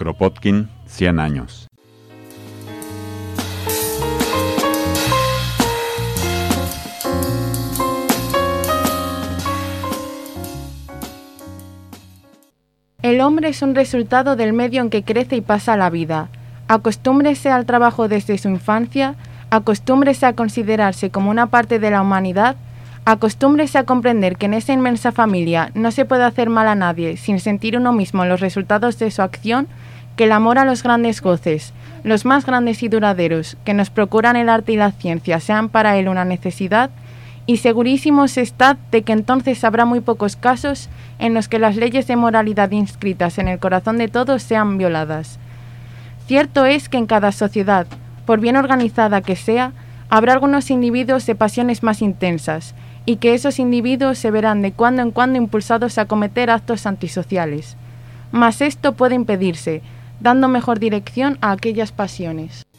Kropotkin, 100 años. El hombre es un resultado del medio en que crece y pasa la vida. Acostúmbrese al trabajo desde su infancia, acostúmbrese a considerarse como una parte de la humanidad, acostúmbrese a comprender que en esa inmensa familia no se puede hacer mal a nadie sin sentir uno mismo los resultados de su acción, que el amor a los grandes goces, los más grandes y duraderos, que nos procuran el arte y la ciencia, sean para él una necesidad, y segurísimos estad de que entonces habrá muy pocos casos en los que las leyes de moralidad inscritas en el corazón de todos sean violadas. Cierto es que en cada sociedad, por bien organizada que sea, habrá algunos individuos de pasiones más intensas, y que esos individuos se verán de cuando en cuando impulsados a cometer actos antisociales. Mas esto puede impedirse, dando mejor dirección a aquellas pasiones.